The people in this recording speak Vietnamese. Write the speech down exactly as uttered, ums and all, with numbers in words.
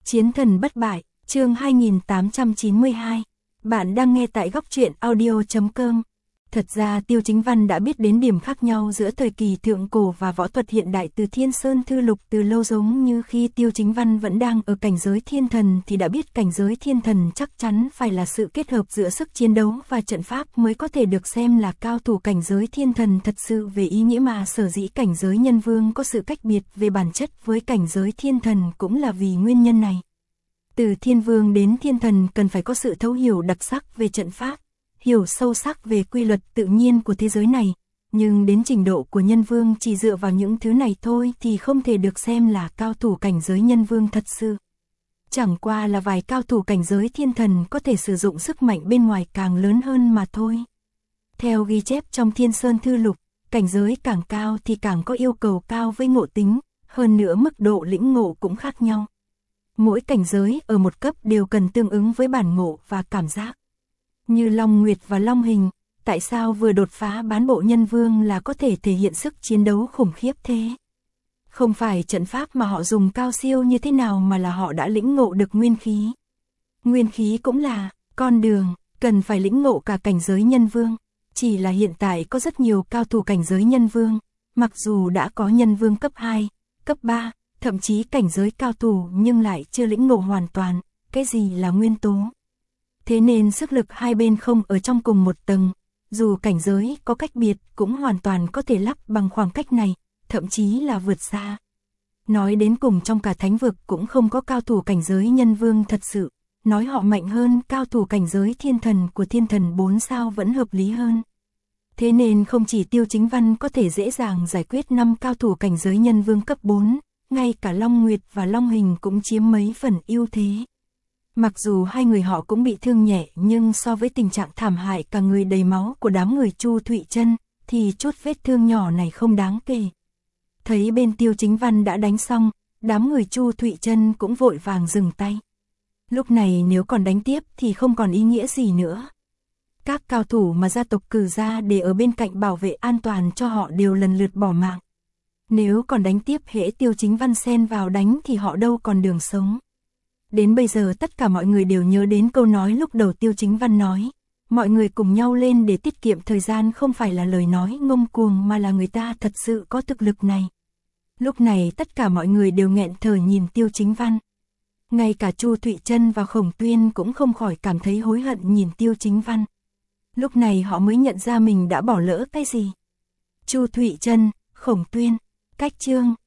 Chiến thần bất bại, chương hai nghìn tám trăm chín mươi hai. Bạn đang nghe tại góc truyện audio chấm com. Thật ra Tiêu Chính Văn đã biết đến điểm khác nhau giữa thời kỳ thượng cổ và võ thuật hiện đại từ Thiên Sơn Thư Lục từ lâu, giống như khi Tiêu Chính Văn vẫn đang ở cảnh giới thiên thần thì đã biết cảnh giới thiên thần chắc chắn phải là sự kết hợp giữa sức chiến đấu và trận pháp mới có thể được xem là cao thủ cảnh giới thiên thần thật sự về ý nghĩa, mà sở dĩ cảnh giới nhân vương có sự cách biệt về bản chất với cảnh giới thiên thần cũng là vì nguyên nhân này. Từ thiên vương đến thiên thần cần phải có sự thấu hiểu đặc sắc về trận pháp, hiểu sâu sắc về quy luật tự nhiên của thế giới này, nhưng đến trình độ của nhân vương chỉ dựa vào những thứ này thôi thì không thể được xem là cao thủ cảnh giới nhân vương thật sự. Chẳng qua là vài cao thủ cảnh giới thiên thần có thể sử dụng sức mạnh bên ngoài càng lớn hơn mà thôi. Theo ghi chép trong Thiên Sơn Thư Lục, cảnh giới càng cao thì càng có yêu cầu cao với ngộ tính, hơn nữa mức độ lĩnh ngộ cũng khác nhau. Mỗi cảnh giới ở một cấp đều cần tương ứng với bản ngộ và cảm giác. Như Long Nguyệt và Long Hình, tại sao vừa đột phá bán bộ nhân vương là có thể thể hiện sức chiến đấu khủng khiếp thế? Không phải trận pháp mà họ dùng cao siêu như thế nào, mà là họ đã lĩnh ngộ được nguyên khí. Nguyên khí cũng là con đường, cần phải lĩnh ngộ cả cảnh giới nhân vương. Chỉ là hiện tại có rất nhiều cao thủ cảnh giới nhân vương, mặc dù đã có nhân vương cấp hai, cấp ba, thậm chí cảnh giới cao thủ nhưng lại chưa lĩnh ngộ hoàn toàn cái gì là nguyên tố. Thế nên sức lực hai bên không ở trong cùng một tầng, dù cảnh giới có cách biệt cũng hoàn toàn có thể lắp bằng khoảng cách này, thậm chí là vượt xa. Nói đến cùng trong cả thánh vực cũng không có cao thủ cảnh giới nhân vương thật sự, nói họ mạnh hơn cao thủ cảnh giới thiên thần của thiên thần bốn sao vẫn hợp lý hơn. Thế nên không chỉ Tiêu Chính Văn có thể dễ dàng giải quyết năm cao thủ cảnh giới nhân vương cấp bốn, ngay cả Long Nguyệt và Long Hình cũng chiếm mấy phần ưu thế. Mặc dù hai người họ cũng bị thương nhẹ, nhưng so với tình trạng thảm hại cả người đầy máu của đám người Chu Thụy Trân, thì chút vết thương nhỏ này không đáng kể. Thấy bên Tiêu Chính Văn đã đánh xong, đám người Chu Thụy Trân cũng vội vàng dừng tay. Lúc này nếu còn đánh tiếp thì không còn ý nghĩa gì nữa. Các cao thủ mà gia tộc cử ra để ở bên cạnh bảo vệ an toàn cho họ đều lần lượt bỏ mạng. Nếu còn đánh tiếp, hễ Tiêu Chính Văn xen vào đánh thì họ đâu còn đường sống. Đến bây giờ tất cả mọi người đều nhớ đến câu nói lúc đầu Tiêu Chính Văn nói, mọi người cùng nhau lên để tiết kiệm thời gian, không phải là lời nói ngông cuồng mà là người ta thật sự có thực lực này. Lúc này tất cả mọi người đều nghẹn thở nhìn Tiêu Chính Văn. Ngay cả Chu Thụy Trân và Khổng Tuyên cũng không khỏi cảm thấy hối hận nhìn Tiêu Chính Văn. Lúc này họ mới nhận ra mình đã bỏ lỡ cái gì. Chu Thụy Trân, Khổng Tuyên, Cách Chương,